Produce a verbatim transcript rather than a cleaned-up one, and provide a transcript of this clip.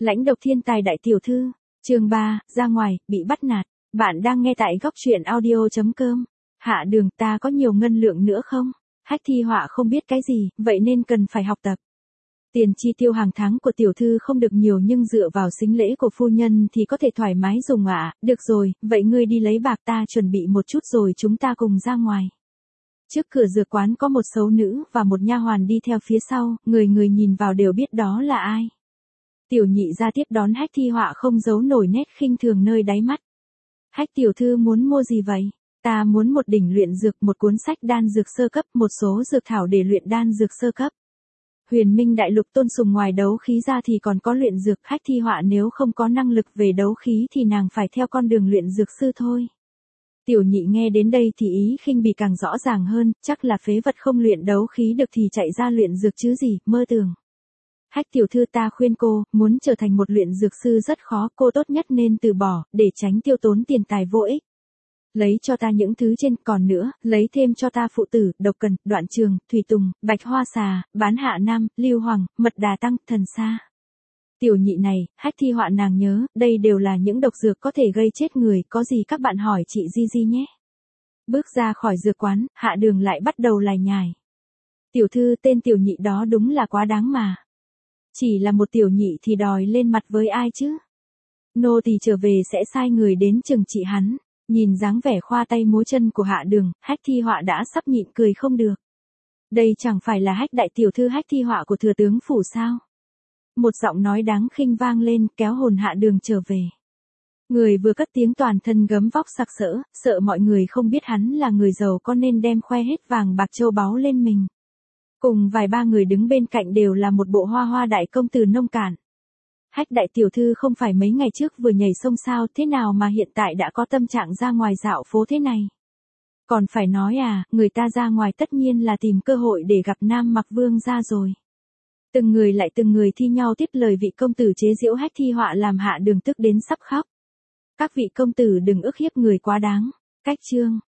Lãnh độc thiên tài đại tiểu thư, chương ba, ra ngoài, bị bắt nạt. Bạn đang nghe tại góc truyện audio chấm com. Hạ Đường, ta có nhiều ngân lượng nữa không? Hách Thi Họa không biết cái gì, vậy nên cần phải học tập. Tiền chi tiêu hàng tháng của tiểu thư không được nhiều nhưng dựa vào sính lễ của phu nhân thì có thể thoải mái dùng ạ. À. Được rồi, vậy ngươi đi lấy bạc, ta chuẩn bị một chút rồi chúng ta cùng ra ngoài. Trước cửa dược quán có một xấu nữ và một nha hoàn đi theo phía sau, người người nhìn vào đều biết đó là ai. Tiểu nhị ra tiếp đón Hách Thi Họa không giấu nổi nét khinh thường nơi đáy mắt. Hách tiểu thư muốn mua gì vậy? Ta muốn một đỉnh luyện dược, một cuốn sách đan dược sơ cấp, một số dược thảo để luyện đan dược sơ cấp. Huyền Minh Đại Lục tôn sùng ngoài đấu khí ra thì còn có luyện dược. Hách Thi Họa nếu không có năng lực về đấu khí thì nàng phải theo con đường luyện dược sư thôi. Tiểu nhị nghe đến đây thì ý khinh bỉ càng rõ ràng hơn, chắc là phế vật không luyện đấu khí được thì chạy ra luyện dược chứ gì, mơ tưởng. Hách tiểu thư, ta khuyên cô, muốn trở thành một luyện dược sư rất khó, cô tốt nhất nên từ bỏ, để tránh tiêu tốn tiền tài vô ích. Lấy cho ta những thứ trên, còn nữa, lấy thêm cho ta phụ tử, độc cần, đoạn trường, thủy tùng, bạch hoa xà, bán hạ nam, lưu hoàng, mật đà tăng, thần sa. Tiểu nhị này, Hách Thi Họa nàng nhớ, đây đều là những độc dược có thể gây chết người, có gì các bạn hỏi chị Di Di nhé. Bước ra khỏi dược quán, Hạ Đường lại bắt đầu lải nhải. Tiểu thư, tên tiểu nhị đó đúng là quá đáng mà. Chỉ là một tiểu nhị thì đòi lên mặt với ai chứ? Nô tỳ trở về sẽ sai người đến trừng trị hắn. Nhìn dáng vẻ khoa tay múa chân của Hạ Đường, Hách Thi Họa đã sắp nhịn cười không được. Đây chẳng phải là Hách đại tiểu thư Hách Thi Họa của thừa tướng phủ sao? Một giọng nói đáng khinh vang lên, kéo hồn Hạ Đường trở về. Người vừa cất tiếng toàn thân gấm vóc sặc sỡ, sợ mọi người không biết hắn là người giàu có nên đem khoe hết vàng bạc châu báu lên mình. Cùng vài ba người đứng bên cạnh đều là một bộ hoa hoa đại công tử nông cạn. Hách đại tiểu thư không phải mấy ngày trước vừa nhảy sông sao, thế nào mà hiện tại đã có tâm trạng ra ngoài dạo phố thế này? Còn phải nói à, người ta ra ngoài tất nhiên là tìm cơ hội để gặp Nam Mặc Vương ra rồi. Từng người lại từng người thi nhau tiếp lời vị công tử chế giễu Hách Thi Họa làm Hạ Đường tức đến sắp khóc. Các vị công tử đừng ức hiếp người quá đáng. Cách chương.